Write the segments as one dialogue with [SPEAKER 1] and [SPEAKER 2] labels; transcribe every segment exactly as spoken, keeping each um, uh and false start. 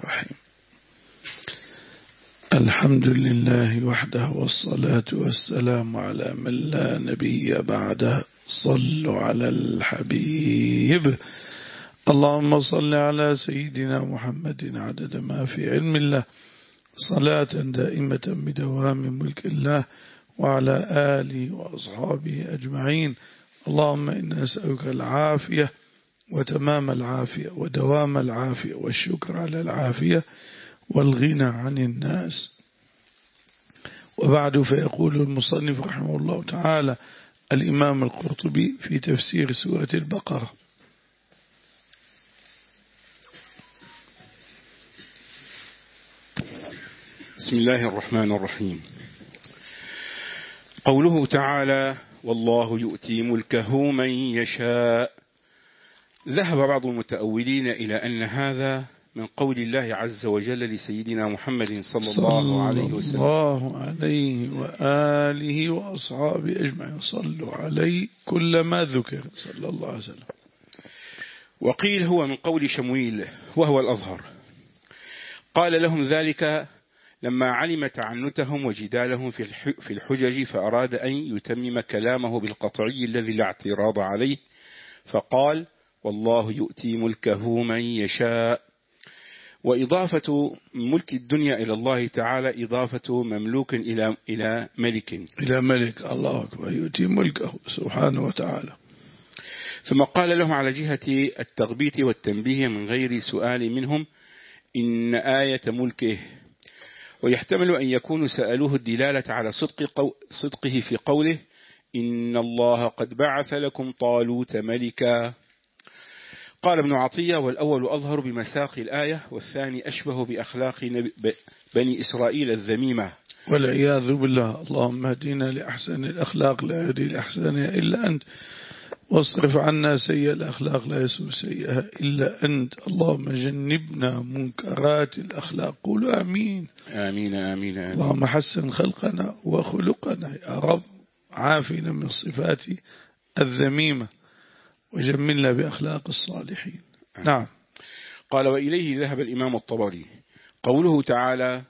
[SPEAKER 1] الرحيم. الحمد لله وحده والصلاة والسلام على من لا نبي بعده. صلوا على الحبيب. اللهم صل على سيدنا محمد عدد ما في علم الله صلاة دائمة بدوام ملك الله وعلى آله وأصحابه أجمعين. اللهم إنا نسألك العافية وتمام العافية ودوام العافية والشكر على العافية والغنى عن الناس. وبعد، فيقول المصنف رحمه الله تعالى الإمام القرطبي في تفسير سورة البقرة:
[SPEAKER 2] بسم الله الرحمن الرحيم. قوله تعالى: والله يؤتي ملكه من يشاء. ذهب بعض المتأولين إلى أن هذا من قول الله عز وجل لسيدنا محمد صلى الله عليه وسلم
[SPEAKER 1] صلى الله عليه وآله وأصحابه أجمعين. صلوا عليه كل ما ذكر صلى الله عليه وسلم.
[SPEAKER 2] وقيل هو من قول شمويل وهو الأظهر. قال لهم ذلك لما علم تعنتهم وجدالهم في الحجج، فأراد أن يتمم كلامه بالقطعي الذي لا اعتراض عليه، فقال: والله يؤتي ملكه من يشاء. وإضافة ملك الدنيا إلى الله تعالى إضافة مملوك إلى إلى ملك
[SPEAKER 1] إلى ملك. الله أكبر. يؤتي ملكه سبحانه وتعالى.
[SPEAKER 2] ثم قال لهم على جهة التغبيت والتنبيه من غير سؤال منهم: إن آية ملكه. ويحتمل أن يكونوا سألوه الدلالة على صدق قو صدقه في قوله: إن الله قد بعث لكم طالوت ملكا. قال ابن عطية: والأول أظهر بمساق الآية، والثاني أشبه بأخلاق بني إسرائيل الذميمة
[SPEAKER 1] والعياذ بالله. اللهم اهدنا لأحسن الأخلاق، لا يهدي لأحسنها إلا أنت، واصرف عنا سيئ الأخلاق، لا يسوء سيئها إلا أنت. اللهم جنبنا منكرات الأخلاق. قولوا آمين.
[SPEAKER 2] آمين آمين آمين.
[SPEAKER 1] اللهم حسن خلقنا وخلقنا يا رب، عافنا من الصفات الذميمة وجملنا بأخلاق الصالحين. نعم.
[SPEAKER 2] قال: وإليه ذهب الإمام الطبري. قوله تعالى: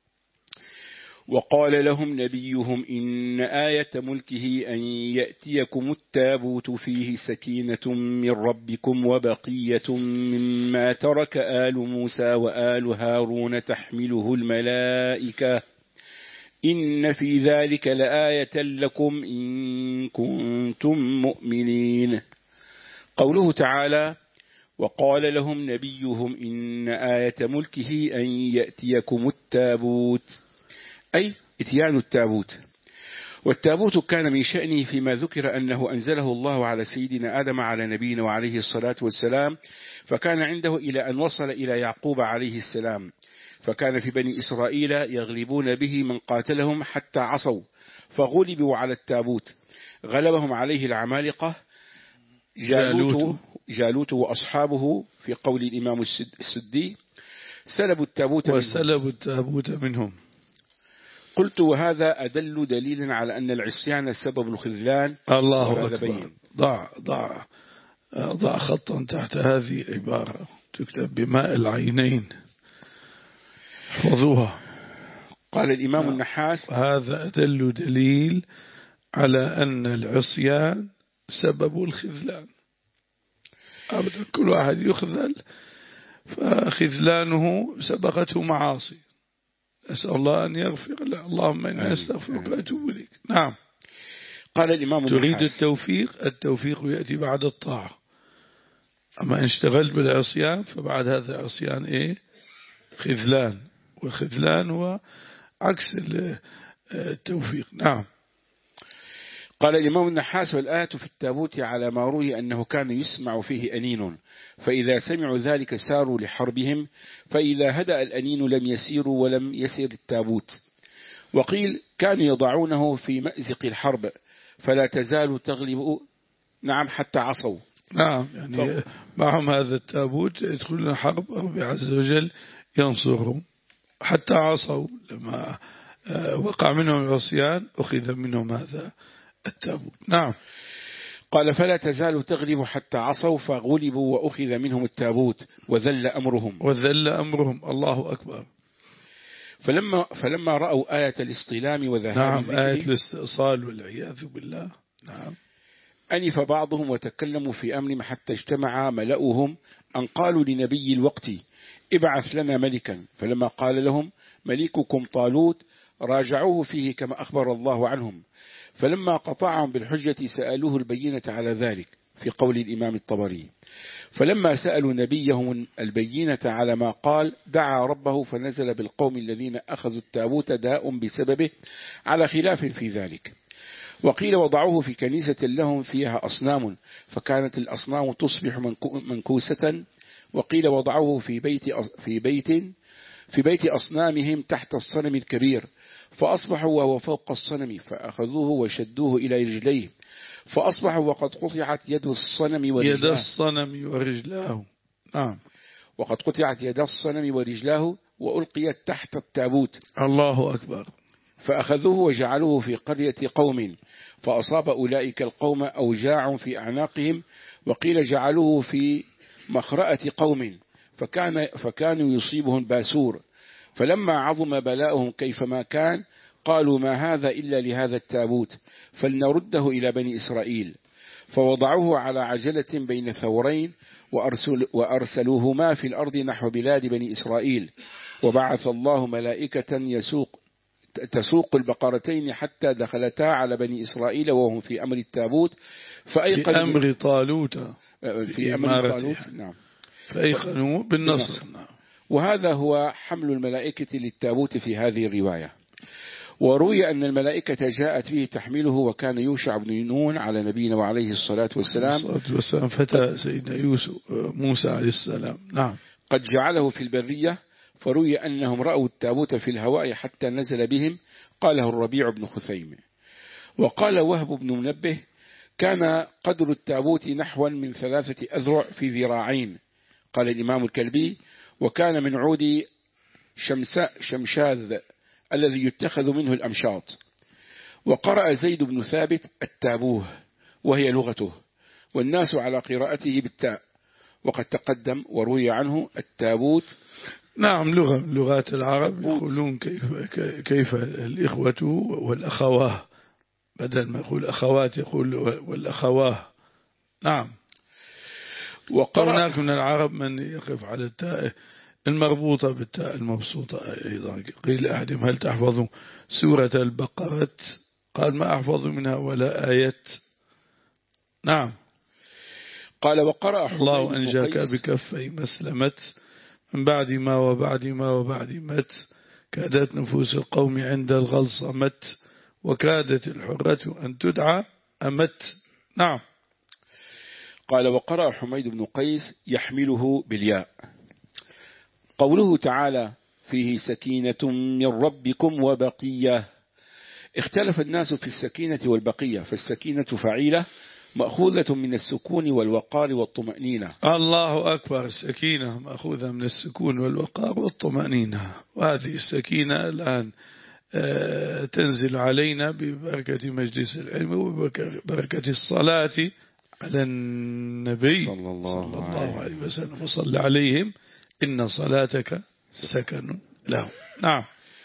[SPEAKER 2] وقال لهم نبيهم إن آية ملكه أن يأتيكم التابوت فيه سكينة من ربكم وبقية مما ترك آل موسى وآل هارون تحمله الملائكة إن في ذلك لآية لكم إن كنتم مؤمنين. قوله تعالى: وقال لهم نبيهم إن آية ملكه أن يأتيكم التابوت، أي إتيان التابوت. والتابوت كان من شأنه فيما ذكر أنه أنزله الله على سيدنا آدم على نبينا وعليه الصلاة والسلام، فكان عنده إلى أن وصل إلى يعقوب عليه السلام، فكان في بني إسرائيل يغلبون به من قاتلهم حتى عصوا، فغلبوا على التابوت. غلبهم عليه العمالقة جالوت, جالوت وأصحابه، في قول الإمام السدي: سلبوا التابوت
[SPEAKER 1] وسلبوا التابوت منهم.
[SPEAKER 2] قلت: وهذا أدل دليل على أن العصيان سبب الخذلان.
[SPEAKER 1] الله أكبر. ضع ضع ضع خطا تحت هذه العبارة، تكتب بماء العينين، احفظوها.
[SPEAKER 2] قال الإمام النحاس:
[SPEAKER 1] هذا أدل دليل على أن العصيان سبب الخذلان. أبدا، كل واحد يخذل فخذلانه سبقته معاصي. أسأل الله أن يغفر له. اللهم إنا نستغفرك وأتوب إليك. نعم.
[SPEAKER 2] قال الإمام
[SPEAKER 1] تريد التوفيق، التوفيق يأتي بعد الطاعة. أما إن اشتغلت بالعصيان فبعد هذا العصيان إيه؟ خذلان، والخذلان هو عكس التوفيق. نعم.
[SPEAKER 2] قال الإمام النحاس: والآية في التابوت على ما روي أنه كان يسمع فيه أنين، فإذا سمعوا ذلك ساروا لحربهم، فإذا هدأ الأنين لم يسيروا ولم يسير التابوت. وقيل كانوا يضعونه في مأزق الحرب فلا تزال تغلب، نعم، حتى عصوا.
[SPEAKER 1] نعم، يعني ف... معهم هذا التابوت يدخلون الحرب، ربي عز وجل ينصرهم حتى عصوا. لما وقع منهم العصيان أخذ منهم هذا التابوت. نعم.
[SPEAKER 2] قال فلا تزال تغلب حتى عصوا فغلبوا وأخذ منهم التابوت وذل أمرهم
[SPEAKER 1] وذل أمرهم. الله أكبر.
[SPEAKER 2] فلما, فلما رأوا آية الاصطلام وذهاب
[SPEAKER 1] نعم
[SPEAKER 2] ذكره
[SPEAKER 1] آية الاستئصال والعياذ بالله. نعم.
[SPEAKER 2] أنف بعضهم وتكلموا في أمرهم حتى اجتمع ملأهم أن قالوا لنبي الوقت ابعث لنا ملكا. فلما قال لهم ملككم طالوت راجعوه فيه كما أخبر الله عنهم. فلما قطعهم بالحجة سألوه البينة على ذلك في قول الإمام الطبري. فلما سألوا نبيهم البينة على ما قال دعا ربه فنزل بالقوم الذين أخذوا التابوت داء بسببه على خلاف في ذلك. وقيل وضعوه في كنيسة لهم فيها أصنام فكانت الأصنام تصبح منكوسة. وقيل وضعوه في بيت في بيت في بيت أصنامهم تحت الصنم الكبير فأصبحوا وهو فوق الصنم فأخذوه وشدوه إلى رجليه فأصبحوا وقد قطعت يد الصنم ورجلاه
[SPEAKER 1] يد الصنم ورجلاه. نعم.
[SPEAKER 2] وقد قطعت يد الصنم ورجلاه وألقيت تحت التابوت.
[SPEAKER 1] الله أكبر.
[SPEAKER 2] فأخذوه وجعلوه في قرية قوم فأصاب أولئك القوم أوجاع في أعناقهم. وقيل جعلوه في مخرأة قوم فكان فكانوا يصيبهم باسور. فلما عظم بلاؤهم كيفما كان قالوا ما هذا إلا لهذا التابوت فلنرده إلى بني إسرائيل. فوضعوه على عجلة بين ثورين وأرسل وأرسلوهما في الأرض نحو بلاد بني إسرائيل. وبعث الله ملائكة يسوق تسوق البقرتين حتى دخلتا على بني إسرائيل وهم في أمر التابوت
[SPEAKER 1] في أمر طالوت
[SPEAKER 2] في أمر طالوت. نعم.
[SPEAKER 1] فأيقنوا بالنصر. نعم.
[SPEAKER 2] وهذا هو حمل الملائكة للتابوت في هذه الرواية. وروي أن الملائكة جاءت به تحمله وكان يوشع بن نون على نبينا وعليه الصلاة والسلام
[SPEAKER 1] والسلام فتى سيدنا يوسف موسى عليه السلام. نعم.
[SPEAKER 2] قد جعله في البرية. فروي أنهم رأوا التابوت في الهواء حتى نزل بهم. قاله الربيع بن خثيم. وقال وهب بن منبه كان قدر التابوت نحوا من ثلاثة أذرع في ذراعين. قال الإمام الكلبي وكان من عود شمشاذ الذي يتخذ منه الأمشاط. وقرأ زيد بن ثابت التابوه وهي لغته والناس على قراءته بالتاء. وقد تقدم وروي عنه التابوت.
[SPEAKER 1] نعم لغة لغات العرب يقولون كيف كيف الإخوة والأخواه بدل ما يقول أخوات يقول والأخواه. نعم. وقرأ هناك من العرب من يقف على التاء المربوطة بالتاء المبسوطة أيضا. قيل أحدهم هل تحفظ سورة البقرة قال ما أحفظ منها ولا آية. نعم.
[SPEAKER 2] قال وقرأ
[SPEAKER 1] الله أنجاك بكفي مسلمت من بعد ما وبعد ما وبعد مت كادت نفوس القوم عند الغلصة مت وكادت الحرة أن تدعى أمت. نعم.
[SPEAKER 2] قال وقرأ حميد بن قيس يحمله بالياء. قوله تعالى فيه سكينة من ربكم وبقية. اختلف الناس في السكينة والبقية فالسكينة فعيلة مأخوذة من السكون والوقار والطمأنينة.
[SPEAKER 1] الله أكبر. السكينة مأخوذة من السكون والوقار والطمأنينة. وهذه السكينة الآن تنزل علينا ببركة مجلس العلم وبركة الصلاة على النبي صلى الله, صلى الله عليه وسلم وصل عليهم إن صلاتك سكن له. نعم.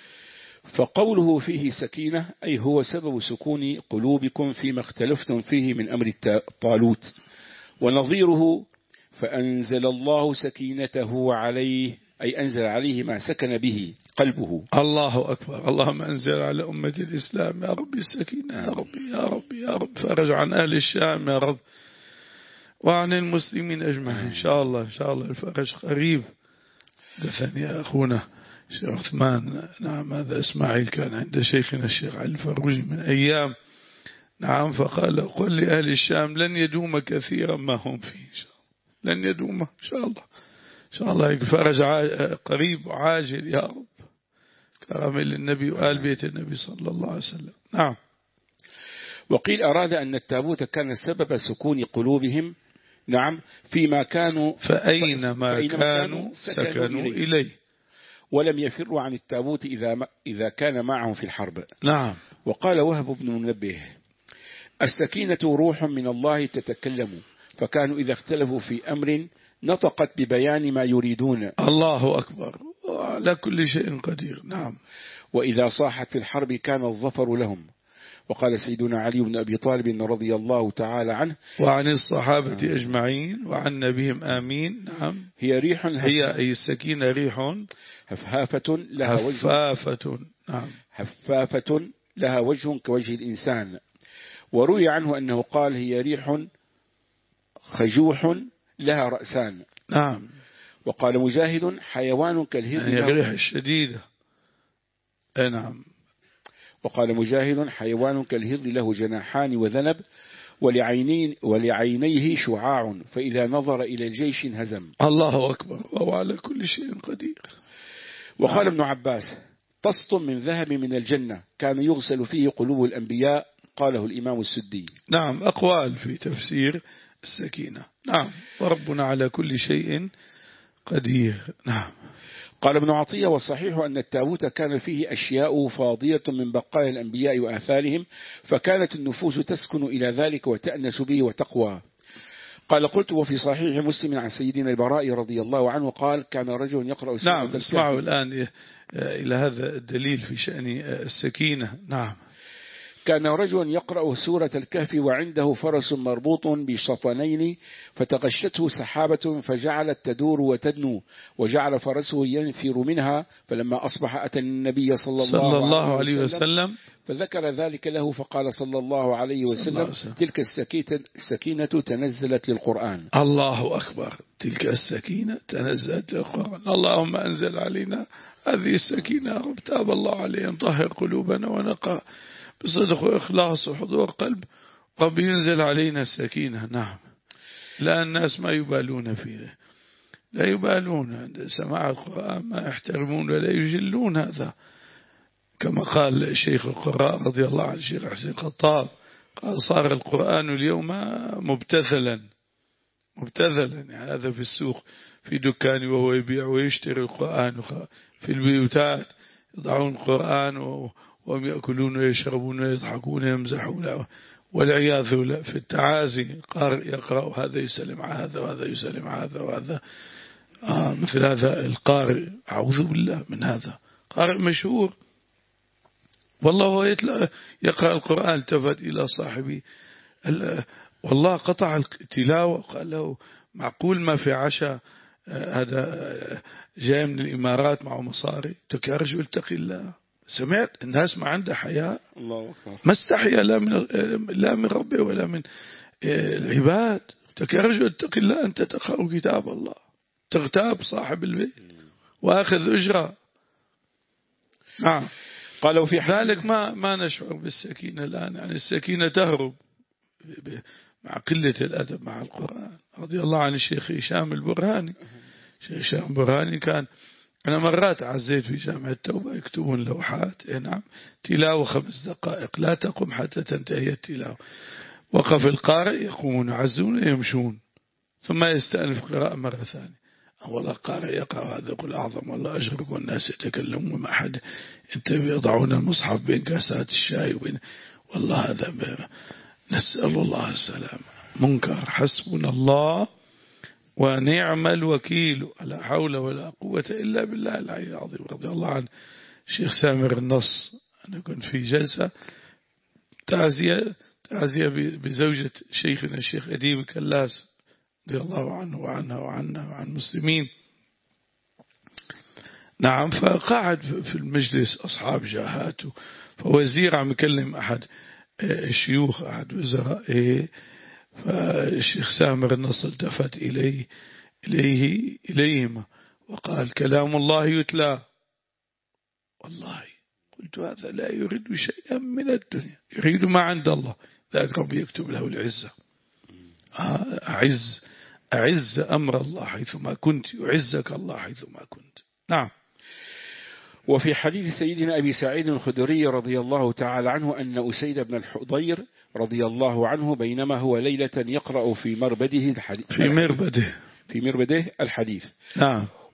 [SPEAKER 2] فقوله فيه سكينة أي هو سبب سكون قلوبكم فيما اختلفتم فيه من أمر طالوت. ونظيره فأنزل الله سكينته عليه أي أنزل عليه ما سكن به قلبه.
[SPEAKER 1] الله أكبر. اللهم أنزل على أمة الإسلام يا رب السكينة يا رب يا رب يا رب. فرج عن أهل الشام يا رب وعن المسلمين أجمعين إن شاء الله إن شاء الله. الفرج قريب. دثني أخونا الشيخ عثمان. نعم هذا إسماعيل كان عند شيخنا الشيخ علي الفروجي من أيام. نعم فقال قل لأهل الشام لن يدوم كثيرا ما هم فيه إن شاء الله. لن يدوم إن شاء الله إن شاء الله فرج قريب وعاجل يا رب كرم للنبي وآل بيت النبي صلى الله عليه وسلم. نعم.
[SPEAKER 2] وقيل أراد أن التابوت كان سبب سكون قلوبهم. نعم فيما كانوا
[SPEAKER 1] فأينما فأينما كانوا سكنوا, سكنوا إليه. إليه
[SPEAKER 2] ولم يفروا عن التابوت إذا, إذا كان معهم في الحرب.
[SPEAKER 1] نعم.
[SPEAKER 2] وقال وهب بن منبه السكينة روح من الله تتكلم، فكانوا إذا اختلفوا في أمر نطقت ببيان ما يريدون.
[SPEAKER 1] الله أكبر، على كل شيء قدير. نعم.
[SPEAKER 2] وإذا صاحت في الحرب كان الظفر لهم. وقال سيدنا علي بن أبي طالب رضي الله تعالى عنه
[SPEAKER 1] وعن الصحابة آه. أجمعين وعن نبيهم آمين. نعم.
[SPEAKER 2] هي ريح
[SPEAKER 1] هي أي السكينة ريح
[SPEAKER 2] هفافة لها وجه
[SPEAKER 1] هفافة. نعم.
[SPEAKER 2] هفافة لها وجه كوجه الإنسان. وروي عنه أنه قال هي ريح خجوح لها رأسان.
[SPEAKER 1] نعم.
[SPEAKER 2] وقال مجاهد حيوان كالهر.
[SPEAKER 1] هي الريح الشديدة. نعم.
[SPEAKER 2] وقال مجاهد حيوان كالهر له جناحان وذنب ولعينين ولعينيه شعاع فإذا نظر إلى الجيش انهزم.
[SPEAKER 1] الله أكبر، وهو على كل شيء قدير.
[SPEAKER 2] وقال ابن عباس طست من ذهب من الجنة كان يغسل فيه قلوب الأنبياء، قاله الإمام السدي.
[SPEAKER 1] نعم. أقوال في تفسير السكينة. نعم. وربنا على كل شيء قدير. نعم.
[SPEAKER 2] قال ابن عطية والصحيح أن التابوت كان فيه أشياء فاضية من بقايا الأنبياء وآثارهم، فكانت النفوس تسكن إلى ذلك وتأنس به وتقوى. قال قلت وفي صحيح مسلم عن سيدنا البراء رضي الله عنه قال كان رجل يقرأ سورة
[SPEAKER 1] نعم. اسمعوا الآن إلى هذا الدليل في شأن السكينة. نعم.
[SPEAKER 2] كان رجل يقرأ سورة الكهف وعنده فرس مربوط بشطنين فتغشته سحابة فجعلت تدور وتدنو وجعل فرسه ينفر منها، فلما أصبح أتى النبي صلى الله,
[SPEAKER 1] صلى الله
[SPEAKER 2] عليه
[SPEAKER 1] وسلم, وسلم
[SPEAKER 2] فذكر ذلك له فقال صلى الله عليه وسلم تلك السكينة تنزلت للقرآن.
[SPEAKER 1] الله أكبر، تلك السكينة تنزلت للقرآن. اللهم أنزل علينا هذه السكينة رب، تاب الله عليهم، طهر قلوبنا ونقى بصدق وإخلاص وحضور قلب. رب ينزل علينا السكينة. نعم. لا الناس ما يبالون فيه، لا يبالون عند سماع القرآن، ما يحترمون ولا يجلون هذا، كما قال الشيخ القراء رضي الله عنه الشيخ حسين خطاب قال صار القرآن اليوم مبتذلا مبتذلا، يعني هذا في السوق في دكان وهو يبيع ويشتري القرآن، في البيوتات يضعون القرآن وهم يأكلون ويشربون ويضحكون ويمزحون والعياذ بالله. في التعازي قارئ يقرأ هذا يسلم على هذا وهذا يسلم على هذا وهذا آه مثل هذا القارئ، أعوذ بالله من هذا، قارئ مشهور والله هو يقرأ القرآن التفت إلى صاحبي والله قطع التلاوة وقال له معقول ما في عشاء هذا جاي من الإمارات معه مصاري، تكارج اتقي الله. سمعت الناس ما عنده حياء، ما استحيا لا من لا من ربه ولا من العباد. تكارج اتقي الله، أنت تقرأ كتاب الله تغتاب صاحب البيت وأخذ أجرة. نعم.
[SPEAKER 2] قالوا في
[SPEAKER 1] ذلك ما ما نشعر بالسكينة الآن، يعني السكينة تهرب مع قلة الأدب مع القرآن. رضي الله عن الشيخ هشام البرهاني. الشيخ هشام البرهاني كان أنا مرات عزيت في جامعة التوبة يكتبون لوحات، نعم، تلاوة خمس دقائق لا تقم حتى تنتهي التلاوة. وقف القارئ يقومون يعزون ويمشون ثم يستأنف قراءة مرة ثانية. والله قارئ يقرأ هذا يقول أعظم والله أشرك والناس يتكلمون مع أحد أنت يضعون المصحف بين كاسات الشاي وبين والله هذا ب... نسأل الله السلام. منكر. حسبنا الله ونعم الوكيل، لا حول ولا قوة إلا بالله العلي العظيم. رضي الله عن الشيخ سامر النص. أنا كنت في جلسة تعزية تعزية بزوجة شيخنا الشيخ أديب كلاس رضي الله عنه وعنها وعنا وعن المسلمين. نعم. فقاعد في المجلس أصحاب جاهات، فوزير عم يكلم أحد الشيوخ أحد وزرائه، فالشيخ سامر النص التفت إليه إليه إليهما وقال كلام الله يتلى. والله قلت هذا لا يريد شيئا من الدنيا، يريد ما عند الله، ذاك ربي يكتب له العزة. أعز أعز أمر الله حيثما كنت، يعزك الله حيثما كنت. نعم.
[SPEAKER 2] وفي حديث سيدنا أبي سعيد الخدري رضي الله تعالى عنه أن أسيد بن الحضير رضي الله عنه بينما هو ليلة يقرأ في مربده الحديث
[SPEAKER 1] في مربده
[SPEAKER 2] في مربده الحديث
[SPEAKER 1] نعم.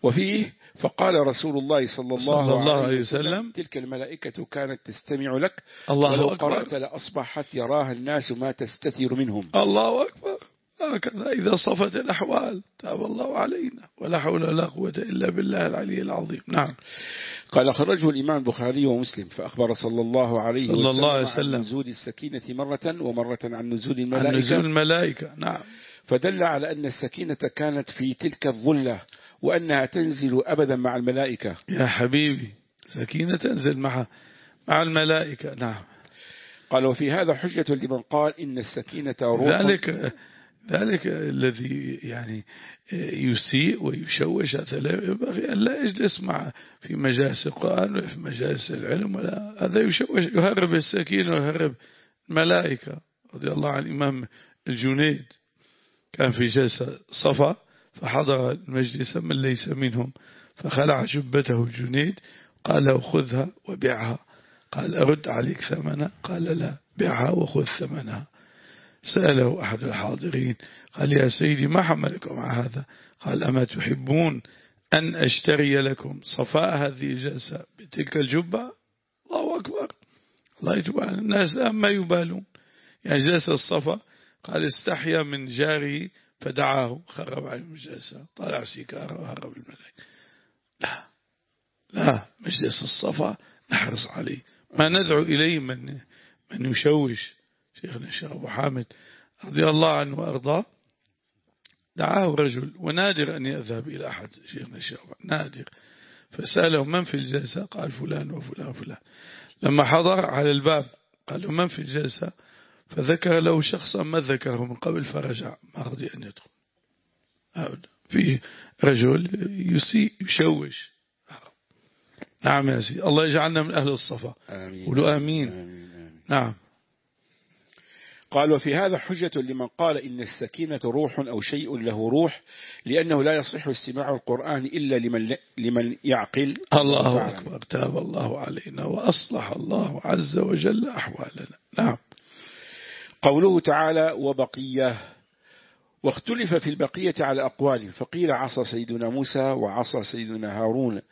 [SPEAKER 2] وفيه فقال رسول الله صلى الله,
[SPEAKER 1] صلى الله
[SPEAKER 2] عليه
[SPEAKER 1] عليه
[SPEAKER 2] وسلم,
[SPEAKER 1] وسلم
[SPEAKER 2] تلك الملائكة كانت تستمع لك
[SPEAKER 1] الله
[SPEAKER 2] ولو
[SPEAKER 1] أكبر.
[SPEAKER 2] قرأت لأصبحت يراها الناس ما تستتر منهم.
[SPEAKER 1] الله أكبر. هكذا إذا صفت الأحوال تاب الله علينا، ولا حول ولا قوة إلا بالله العلي العظيم. نعم.
[SPEAKER 2] قال أخرجه الإمام البخاري ومسلم فأخبر صلى الله عليه
[SPEAKER 1] صلى
[SPEAKER 2] وسلم,
[SPEAKER 1] الله عليه وسلم
[SPEAKER 2] عن نزول السكينة مرة ومرة عن نزول الملائكة,
[SPEAKER 1] عن نزول الملائكة. نعم.
[SPEAKER 2] فدل على أن السكينة كانت في تلك الظلة وأنها تنزل أبدا مع الملائكة.
[SPEAKER 1] يا حبيبي سكينة تنزل مع مع الملائكة. نعم.
[SPEAKER 2] قال وفي هذا حجة لمن قال إن السكينة روح.
[SPEAKER 1] ذلك ذلك الذي يعني يسيء ويشوش ينبغي أن لا يجلس مع في مجالس القرآن وفي مجالس العلم، ولا هذا يشوش يهرب السكينة ويهرب الملائكة. رضي الله عن الإمام الجنيد كان في جلسة صفا فحضر المجلس من ليس منهم، فخلع جبته الجنيد قال له خذها وبيعها. قال أرد عليك ثمنها؟ قال لا، بيعها وخذ ثمنها. سأله أحد الحاضرين قال يا سيدي ما حملكم على هذا؟ قال أما تحبون أن أشتري لكم صفاء هذه الجلسة بتلك الجبة؟ الله أكبر. الله يتوب على الناس ما يبالون. يعني جلسة الصفا قال استحيا من جاري فدعاه خرب عليهم الجلسة، طالع سيكارة وهرب الملائكة. لا لا، مجلس الصفا نحرص عليه، ما ندعو إليه من من يشوش. شيخنا الشيخ أبو حامد رضي الله عنه وأرضاه دعاه رجل، ونادر أن يذهب إلى أحد شيخنا الشيخ، نادر، فسأله من في الجلسة؟ قال فلان وفلان وفلان. لما حضر على الباب قال له من في الجلسة؟ فذكر له شخصا ما ذكره من قبل فرجع، ما رضي أن يدخل. في رجل يسيء يشوش. نعم يا سيدي، الله يجعلنا من أهل الصفا. قولوا آمين. آمين. آمين. نعم.
[SPEAKER 2] قال وفي هذا حجة لمن قال إن السكينة روح أو شيء له روح، لأنه لا يصح استماع القرآن إلا لمن, لمن يعقل.
[SPEAKER 1] الله أكبر. تاب الله علينا وأصلح الله عز وجل أحوالنا. نعم.
[SPEAKER 2] قوله تعالى وبقية، واختلف في البقية على أقوال، فقيل عصا سيدنا موسى وعصا سيدنا هارون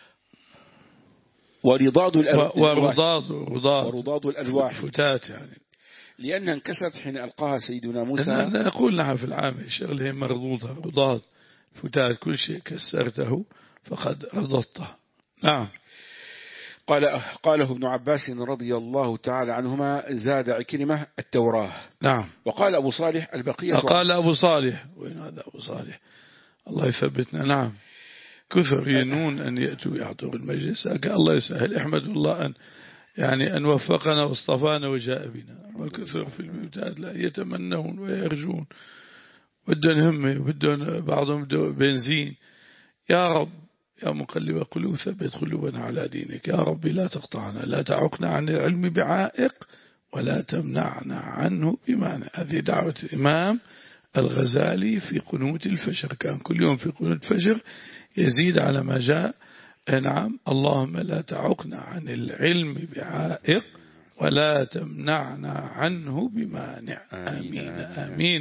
[SPEAKER 2] ورضاد الألواح
[SPEAKER 1] ورضاد
[SPEAKER 2] ورضاد الألواح
[SPEAKER 1] فتات، يعني
[SPEAKER 2] لأنها انكسرت حين ألقاها سيدنا موسى.
[SPEAKER 1] نقول لها في العام الشغل هي مرضوضة، رضاد فتات، كل شيء كسرته فقد رضضته. نعم.
[SPEAKER 2] قال قاله ابن عباس رضي الله تعالى عنهما زاد عكرمة التوراة.
[SPEAKER 1] نعم.
[SPEAKER 2] وقال أبو صالح البقية.
[SPEAKER 1] قال أبو صالح، وين هذا أبو صالح؟ الله يثبتنا. نعم. كثر ينون أن يأتوا يحضروا المجلس، الله يسهل. احمد الله أن يعني أن وفقنا واصطفانا وجاء بنا. وكثر في الممتاد لا يتمنون ويرجون، بدون همة بدون بعضهم بنزين. يا رب يا مقلب قلوب ثبت قلوبنا على دينك. يا رب لا تقطعنا، لا تعقنا عن العلم بعائق، ولا تمنعنا عنه بمانع. هذه دعوة الإمام الغزالي في قنوت الفجر، كان كل يوم في قنوت الفجر يزيد على ما جاء. نعم. اللهم لا تعقنا عن العلم بعائق، ولا تمنعنا عنه بمانع. آمين آمين.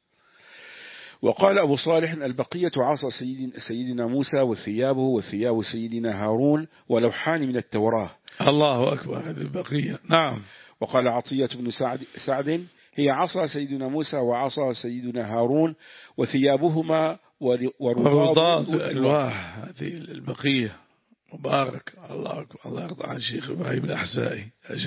[SPEAKER 2] وقال أبو صالح البقية عصا سيدنا, سيدنا موسى وثيابه وثياب سيدنا هارون ولوحان من التوراة.
[SPEAKER 1] الله أكبر. هذه البقية. نعم.
[SPEAKER 2] وقال عطية بن سعد, سعد هي عصا سيدنا موسى وعصا سيدنا هارون وثيابهما ورضاد
[SPEAKER 1] الألواح. هذه البقية مبارك. الله أكبر. الله يرضى عن الشيخ إبراهيم الأحسائي.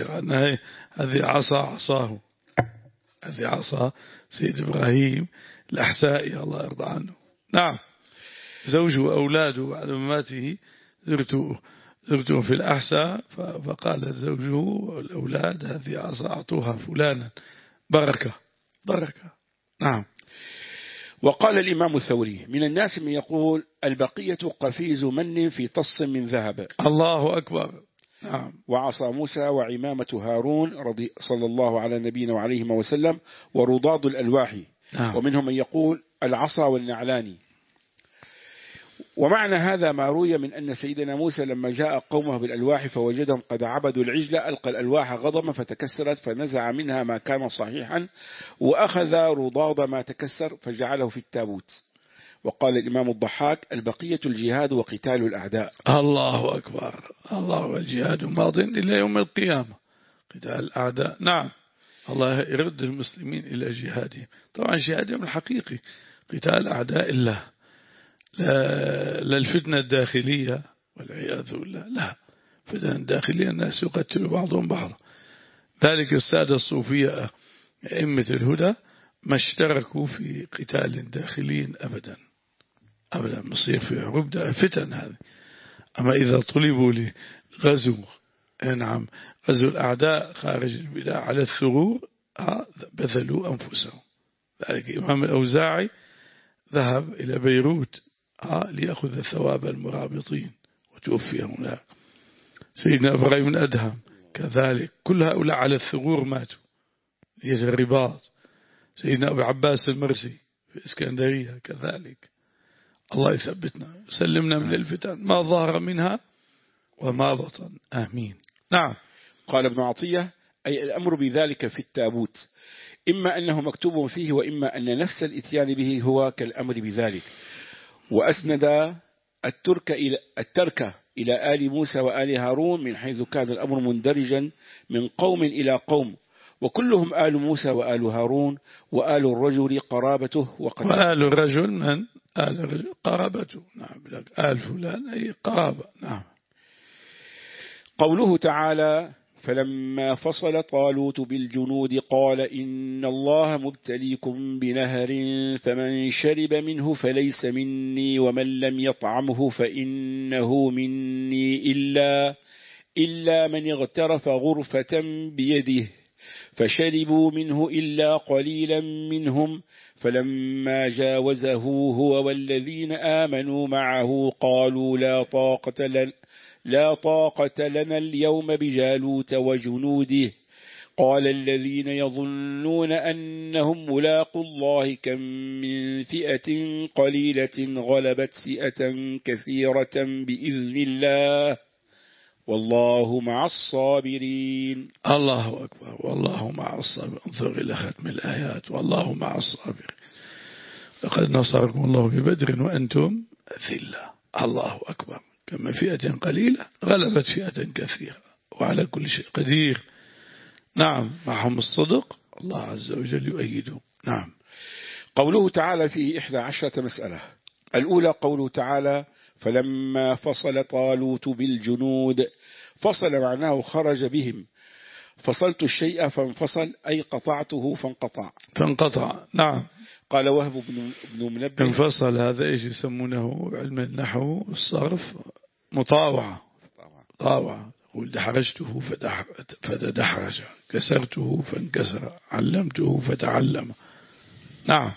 [SPEAKER 1] هذه عصا عصاه، هذه عصا سيد إبراهيم الأحسائي الله يرضى عنه. نعم. زوجه وأولاده بعد مماته زرته زرتهم في الأحساء، فقال زوجه والأولاد هذه عصا أعطوها فلانا، بركة بركة. نعم.
[SPEAKER 2] وقال الإمام الثوري من الناس من يقول البقية قفيز من في طص من ذهب.
[SPEAKER 1] الله أكبر. نعم.
[SPEAKER 2] وعصا موسى وعمامة هارون رضي صلى الله على نبينا وعليهما وسلم ورضاد الألواح.
[SPEAKER 1] نعم.
[SPEAKER 2] ومنهم من يقول العصا والنعلان. ومعنى هذا ما روي من أن سيدنا موسى لما جاء قومه بالألواح فوجدهم قد عبدوا العجل ألقى الألواح غضما فتكسرت فنزع منها ما كان صحيحا، وأخذ رضاض ما تكسر فجعله في التابوت. وقال الإمام الضحاك: البقية الجهاد وقتال الأعداء.
[SPEAKER 1] الله أكبر. الله الجهاد ماض إلى يوم القيامة، قتال الأعداء. نعم، الله يرد المسلمين إلى جهادهم. طبعا جهادهم الحقيقي قتال أعداء الله، لا, لا الفتنة الداخلية والعياذ بالله، لا، فتنة الداخلية الناس يقتل بعضهم بعضا. ذلك السادة الصوفية أئمة الهدى ما اشتركوا في قتال داخلي أبدا أبدا، مصير في حروب فتن هذه. أما إذا طلبوا لغزو، نعم، غزو الأعداء خارج البلاد على الثغور، بذلوا أنفسهم. ذلك إمام الأوزاعي ذهب إلى بيروت ليأخذ ثواب المرابطين وتوفي هناك. سيدنا إبراهيم بن أدهم كذلك، كل هؤلاء على الثغور ماتوا يجري الرباط. سيدنا أبو عباس المرسي في إسكندرية كذلك. الله يثبتنا سلمنا من الفتن ما ظهر منها وما بطن، آمين. نعم.
[SPEAKER 2] قال ابن عطية: أي الأمر بذلك في التابوت، إما أنه مكتوب فيه، وإما أن نفس الإتيان به هو كالأمر بذلك. وأسند الترك إلى, الترك إلى آل موسى وآل هارون من حيث كان الأمر مندرجا من قوم إلى قوم، وكلهم آل موسى وآل هارون، وآل الرجل قرابته. وقد
[SPEAKER 1] وآل الرجل من آل الرجل قرابته. نعم، آل فلان أي قرابة. نعم.
[SPEAKER 2] قوله تعالى: فلما فصل طالوت بالجنود قال إن الله مبتليكم بنهر فمن شرب منه فليس مني ومن لم يطعمه فإنه مني إلا, إلا من اغترف غرفة بيده فشربوا منه إلا قليلا منهم فلما جاوزه هو والذين آمنوا معه قالوا لا طاقة لنا لا طاقة لنا اليوم بجالوت وجنوده. قال الذين يظنون أنهم ملاقوا الله كم من فئة قليلة غلبت فئة كثيرة بإذن الله والله مع الصابرين.
[SPEAKER 1] الله أكبر. والله مع الصابر. انظر إلى ختم الآيات، والله مع الصابر. لقد نصركم الله ببدر وأنتم أذلة. الله أكبر. كما فئة قليلة غلبت فئة كثيرة وعلى كل شيء قدير. نعم، معهم الصدق، الله عز وجل يؤيده. نعم.
[SPEAKER 2] قوله تعالى فيه إحدى عشرة مسألة. الأولى قوله تعالى: فلما فصل طالوت بالجنود. فصل معناه خرج بهم. فصلت الشيء فانفصل أي قطعته فانقطع
[SPEAKER 1] فانقطع. نعم.
[SPEAKER 2] قال وهب بن منبه: انفصل
[SPEAKER 1] هذا إيش يسمونه علم النحو والصرف؟ مطاوعة. طاوعة. قل دحرجته فتدحرج، كسرته فانكسر، علمته فتعلم. نعم.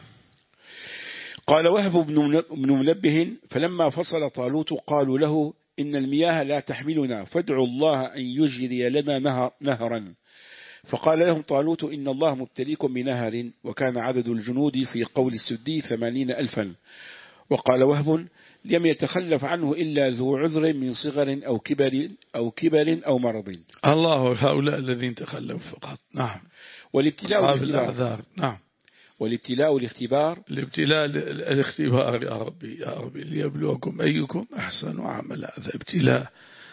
[SPEAKER 2] قال وهب بن منبه: فلما فصل طالوت قالوا له إن المياه لا تحملنا فادعوا الله أن يجري لنا نهر نهرا. فقال لهم طالوت إن الله مبتليكم بنهر. وكان عدد الجنود في قول السدي ثمانين ألفا. وقال وهب: لم يتخلف عنه إلا ذو عذر من صغر أو كبر أو كبر أو مرض.
[SPEAKER 1] الله، هؤلاء الذين تخلفوا فقط. نعم.
[SPEAKER 2] والابتلاء والاختبار.
[SPEAKER 1] نعم.
[SPEAKER 2] والابتلاء والاختبار.
[SPEAKER 1] الابتلاء الاختبار يا ربي يا ربي ليبلوكم أيكم أحسن عملا. هذا ابتلاء.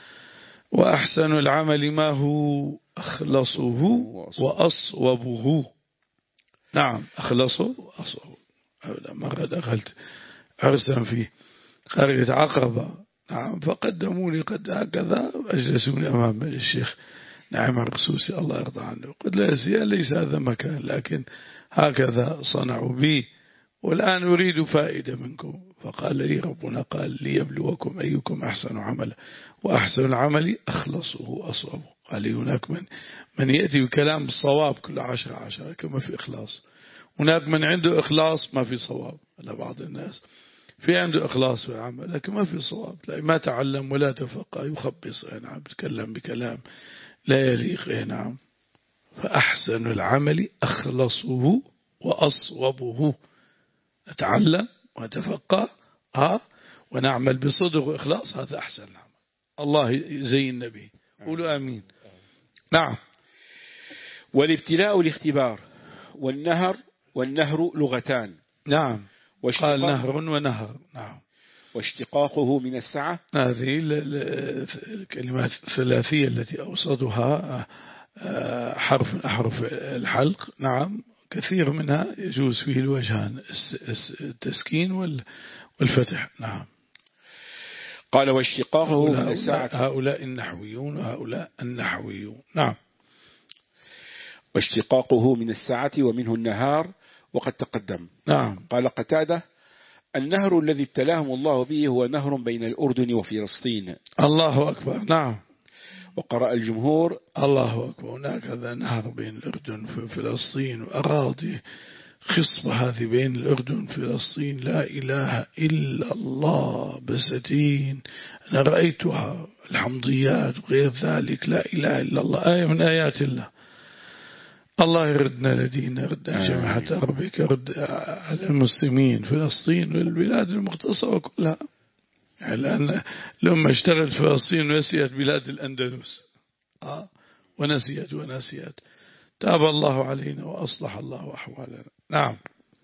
[SPEAKER 1] وأحسن العمل ما هو أخلصه وأصوبه. نعم، أخلصه وأصوبه. مرة دخلت عرسا في قرية عقبة، نعم، فقدموني قد هكذا أجلسوني أمام الشيخ نعم الرسوسي الله يرضى عنه. قد لا ليس هذا مكان، لكن هكذا صنعوا بي والآن أريد فائدة منكم. فقال لي ربنا قال ليبلوكم أيكم أحسن عملا وأحسن العمل أخلصه وأصوبه. قال لي هناك من, من يأتي بكلام الصواب كل عشرة عشرة كما في إخلاص، هناك من عنده إخلاص ما في صواب. لبعض الناس في عنده إخلاص في العمل لكن ما في صواب، لا ما تعلم ولا تفقه يخبص. نعم، بتكلم بكلام لا يليق. نعم. فأحسن العمل أخلصه وأصوبه. نتعلم ونتفقه ها ونعمل بصدق وإخلاص، هذا أحسن العمل. الله زي النبي. قولوا آمين. نعم.
[SPEAKER 2] والابتلاء الاختبار. والنهر والنهر لغتان.
[SPEAKER 1] نعم. قال نهر ونهر. نعم.
[SPEAKER 2] واشتقاقه من السعة،
[SPEAKER 1] هذه الكلمات الثلاثية التي أوسطها حرف أحرف الحلق. نعم. كثير منها يجوز فيه الوجهان، التسكين والفتح. نعم.
[SPEAKER 2] قال واشتقاقه من السعة،
[SPEAKER 1] هؤلاء النحويون وهؤلاء النحويون. نعم.
[SPEAKER 2] واشتقاقه من السعة ومنه النهار وقد تقدم.
[SPEAKER 1] نعم.
[SPEAKER 2] قال قتادة النهر الذي ابتلاهم الله به هو نهر بين الأردن وفلسطين.
[SPEAKER 1] الله أكبر. نعم.
[SPEAKER 2] وقرأ الجمهور
[SPEAKER 1] الله أكبر. هناك هذا نهر بين الأردن وفلسطين وأراضي خصبة هذه بين الأردن وفلسطين، لا إله إلا الله بساتين أنا رأيتها، الحمضيات وغير ذلك، لا إله إلا الله، آية من آيات الله. الله يردنا لدينا، يردنا جماعة أربك، يرد على المسلمين فلسطين والبلاد المختصرة كلها. يعني لأن لما اشتغل فلسطين ونسيت بلاد الأندلس آه ونسيت ونسيت تاب الله علينا وأصلح الله أحوالنا. نعم.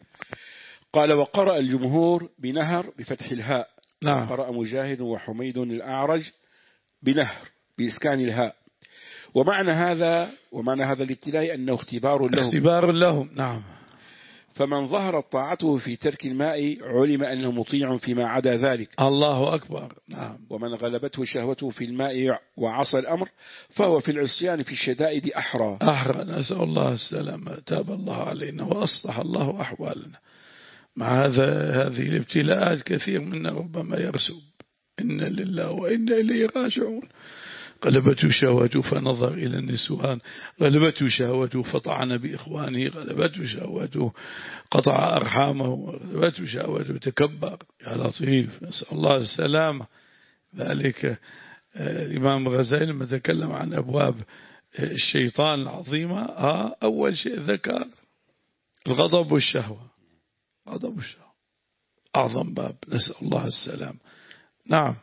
[SPEAKER 2] قال وقرأ الجمهور بنهر بفتح الهاء.
[SPEAKER 1] نعم.
[SPEAKER 2] قرأ مجاهد وحميد الأعرج بنهر بإسكان الهاء. ومعنى هذا ومعنى هذا الابتلاء أنه اختبار لهم
[SPEAKER 1] اختبار لهم. نعم.
[SPEAKER 2] فمن ظهرت طاعته في ترك الماء علم أنه مطيع فيما عدا ذلك.
[SPEAKER 1] الله أكبر. نعم.
[SPEAKER 2] ومن غلبته شهوته في الماء وعصى الأمر فهو في العصيان في الشدائد أحرى
[SPEAKER 1] أحرى. نسأل الله السلامة. تاب الله علينا وأصلح الله أحوالنا. مع هذا هذه الابتلاءات كثير منا ربما يرسب إن لله وإنا إليه راجعون. غلبته شهوته فنظر إلى النسوان، غلبته شهوته فطعن بإخوانه، غلبته شهوته قطع أرحامه، غلبته شهوته تكبر. يا لطيف. نسأل الله السلامة. ذلك الإمام الغزالي لما تكلم عن أبواب الشيطان العظيمة أول شيء ذكر الغضب والشهوة. غضب والشهوة أعظم باب. نسأل الله السلام. نعم.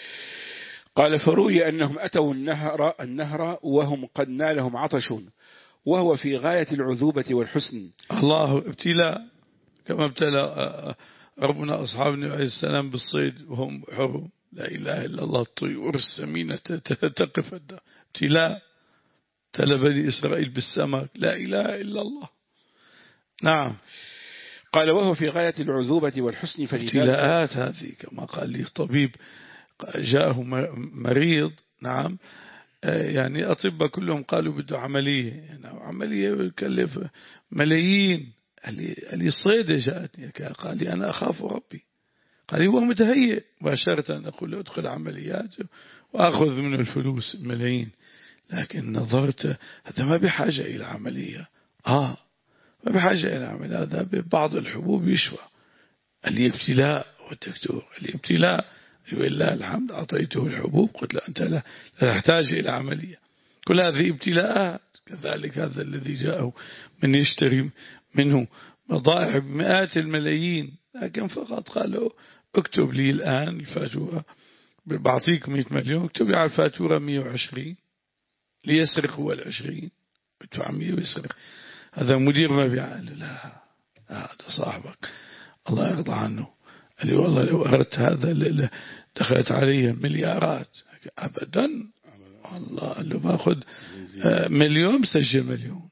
[SPEAKER 2] قال فروي أنهم أتوا النهر, النهر وهم قد نالهم عطش وهو في غاية العذوبة والحسن.
[SPEAKER 1] الله. ابتلاء كما ابتلى ربنا أصحاب النبي عليه السلام بالصيد وهم حرم، لا إله إلا الله، الطيور السمينة تقف. ابتلاء. ابتلى بني إسرائيل بالسمك، لا إله إلا الله. نعم.
[SPEAKER 2] قال وهو في غاية العذوبة والحسن.
[SPEAKER 1] ابتلاءات هذه كما قال لي طبيب جاءه مريض. نعم. يعني أطباء كلهم قالوا بده عملية، يعني عملية يكلف ملايين. اللي الصيدة جاءتني قال لي أنا أخاف ربي. قال لي هو متهيئ مباشرة أن أقول له أدخل عمليات وأخذ منه الفلوس ملايين. لكن نظرت هذا ما بحاجة إلى عملية. آه ما بحاجة إلى عملية، هذا ببعض الحبوب يشفى. اللي ابتلاء والدكتور اللي ابتلاء ولله الحمد أعطيته الحبوب، قلت له أنت لا تحتاج إلى عملية. كل هذه ابتلاءات. كذلك هذا الذي جاءه من يشتري منه بضائع بمئات الملايين، لكن فقط قالوا اكتب لي الآن الفاتورة، بعطيك مئة مليون، اكتب لي على الفاتورة مئة وعشرين ليسرق هو العشرين، ادفع مئة ويسرق. هذا مدير مبيعات. لا هذا صاحبك الله يرضى عنه. قال لي والله لو أردت هذا دخلت علي مليارات. أبدا. الله قال له باخذ مليون سجل مليون.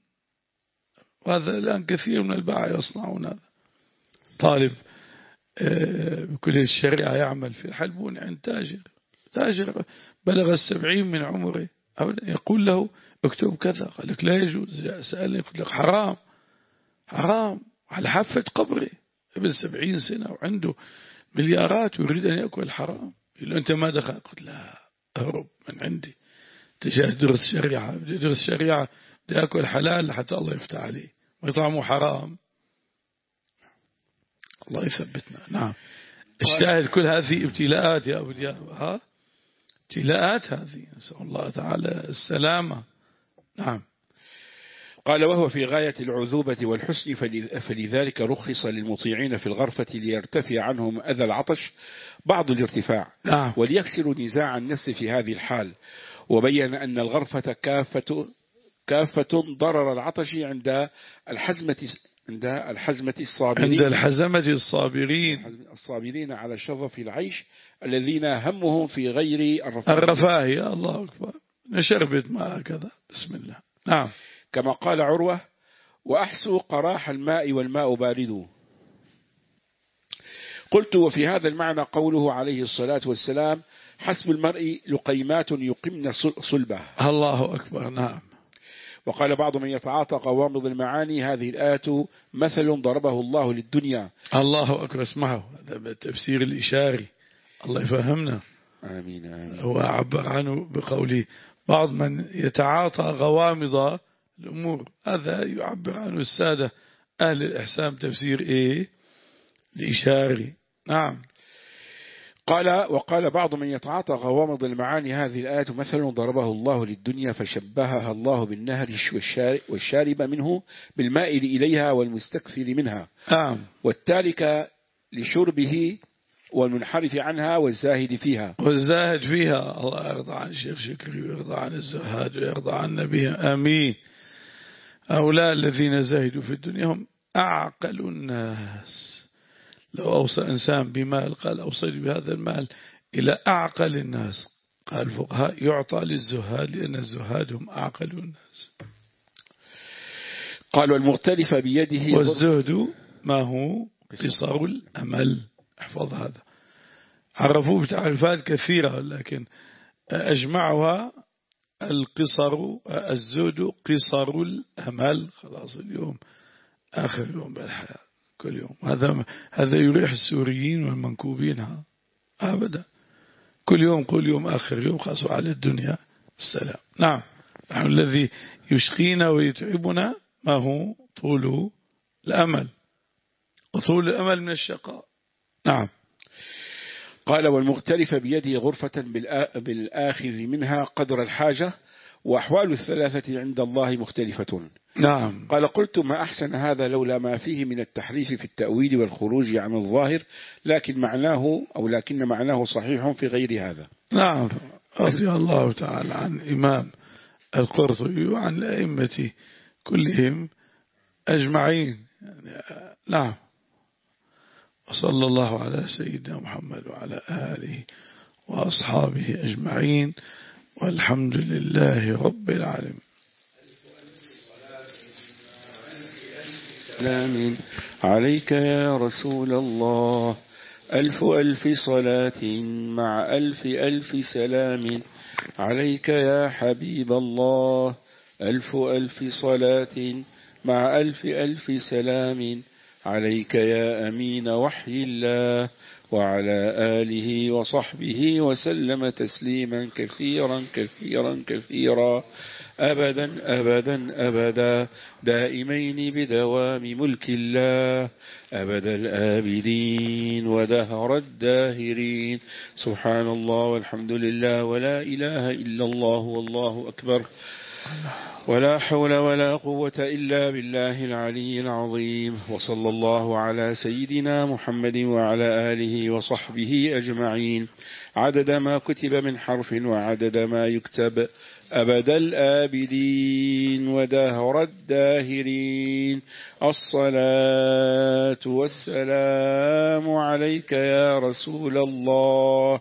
[SPEAKER 1] وهذا الآن كثير من الباعة يصنعون هذا. طالب بكل الشريعة يعمل في الحلبون عند تاجر تاجر بلغ السبعين من عمره، أبدا يقول له اكتب كذا، قال لك لا يجوز. سألني يقول لك حرام حرام على حافة قبره ابن سبعين سنة وعنده مليارات ويريد أن يأكل حرام. يقول له أنت ما دخل؟ قلت لا أهرب من عندي. تجاه درس شريعة درس شريعة بدي أكل حلال حتى الله يفتح عليه ويطعمه حرام. الله يثبتنا. نعم. الشاهد كل هذه ابتلاءات يا أبو دياب. ها ابتلاءات هذه. نسأل الله تعالى السلامة. نعم.
[SPEAKER 2] قال وهو في غاية العذوبة والحسن فلذلك رخص للمطيعين في الغرفة ليرتفع عنهم أذى العطش بعض الارتفاع.
[SPEAKER 1] نعم.
[SPEAKER 2] وليكسر نزاع النفس في هذه الحال. وبين أن الغرفة كافة كافة ضرر العطش عند الحزمة عند الحزمة الصابرين
[SPEAKER 1] عند الحزمة الصابرين
[SPEAKER 2] الصابرين على شظف العيش الذين همهم في غير الرفاهية.
[SPEAKER 1] الرفاهية الله أكبر، نشربت ما هكذا. بسم الله. نعم.
[SPEAKER 2] كما قال عروة: وأحسوا قراح الماء والماء بارد. قلت: وفي هذا المعنى قوله عليه الصلاة والسلام: حسب المرء لقيمات يقمن صلبه.
[SPEAKER 1] الله أكبر. نعم.
[SPEAKER 2] وقال بعض من يتعاطى قوامض المعاني: هذه الآية مثل ضربه الله للدنيا.
[SPEAKER 1] الله أكبر. اسمعوا، هذا بالتفسير الإشاري، الله يفهمنا.
[SPEAKER 2] آمين آمين.
[SPEAKER 1] هو عبر عنه بقوله بعض من يتعاطى غوامض الأمور، هذا يعبر عنه السادة أهل الإحسان تفسير إيه؟ الإشاري. نعم.
[SPEAKER 2] قال: وقال بعض من يتعاطى غوامض المعاني: هذه الآية مثل ضربه الله للدنيا، فشبهها الله بالنهر والشارب منه بالمائل إليها والمستكثر منها.
[SPEAKER 1] نعم.
[SPEAKER 2] والتارك لشربه والمنحرف عنها والزاهد فيها.
[SPEAKER 1] والزاهد فيها. الله يرضى عن الشيخ شكري ويرضى عن الزهاد ويرضى عنا بهم. آمين. هؤلاء الذين زاهدوا في الدنيا هم أعقل الناس. لو أوصى إنسان بمال قال: أوصيت بهذا المال إلى أعقل الناس. قال الفقهاء: يعطى للزهاد، لأن الزهاد هم أعقل الناس.
[SPEAKER 2] قال: والمغترف بيده.
[SPEAKER 1] والزهد ما هو؟ قصر الأمل. احفظ هذا. عرفوه بتعريفات كثيرة، لكن أجمعها القصر الزهد قصر الأمل. خلاص اليوم آخر يوم بالحياة، كل يوم. هذا هذا يريح السوريين والمنكوبين أبدا. كل يوم كل يوم آخر يوم، خاصوا على الدنيا السلام. نعم. نحن الذي يشقينا ويتعبنا ما هو؟ طول الأمل، وطول الأمل من الشقاء. نعم.
[SPEAKER 2] قال: والمغترف بيده غرفة بالآخذ منها قدر الحاجة، وأحوال الثلاثة عند الله مختلفة.
[SPEAKER 1] نعم.
[SPEAKER 2] قال: قلت: ما أحسن هذا لولا ما فيه من التحريف في التأويل والخروج عن الظاهر، لكن معناه أو لكن معناه صحيح في غير هذا.
[SPEAKER 1] نعم. رضي الله تعالى عن إمام القرطبي وعن الأئمة كلهم أجمعين. يعني نعم. وصلى الله على سيدنا محمد وعلى آله وأصحابه أجمعين، والحمد لله رب العالمين.
[SPEAKER 2] سلام عليك يا رسول الله، ألف ألف صلاة مع ألف ألف سلام عليك يا حبيب الله، ألف ألف صلاة مع ألف ألف سلام عليك يا أمين وحي الله، وعلى آله وصحبه وسلم تسليما كثيرا كثيرا كثيرا أبدا أبدا أبدا دائمين بدوام ملك الله أبد الآبدين ودهر الداهرين. سبحان الله والحمد لله ولا إله إلا الله والله أكبر، ولا حول ولا قوة إلا بالله العلي العظيم. وصلى الله على سيدنا محمد وعلى آله وصحبه أجمعين، عدد ما كتب من حرف وعدد ما يكتب، أبد الآبدين ودهر الداهرين. الصلاة والسلام عليك يا رسول الله،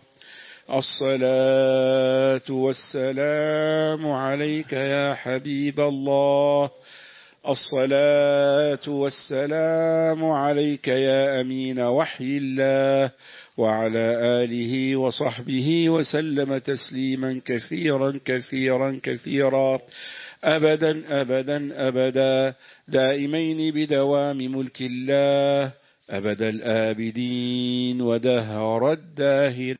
[SPEAKER 2] الصلاة والسلام عليك يا حبيب الله، الصلاة والسلام عليك يا أمين وحي الله، وعلى آله وصحبه وسلم تسليما كثيرا كثيرا كثيرا أبدا أبدا أبدا دائمين بدوام ملك الله أبد الآبدين ودهر الداهر.